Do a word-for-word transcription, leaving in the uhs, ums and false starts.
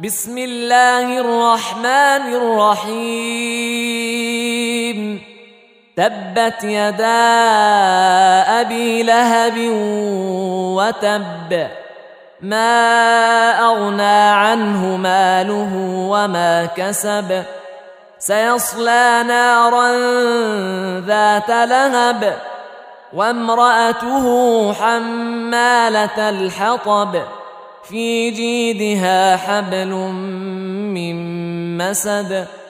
بسم الله الرحمن الرحيم تبت يدا أبي لهب وتب ما أغنى عنه ماله وما كسب سيصلى نارا ذات لهب وامرأته حمالة الحطب في جيدها حبل من مسد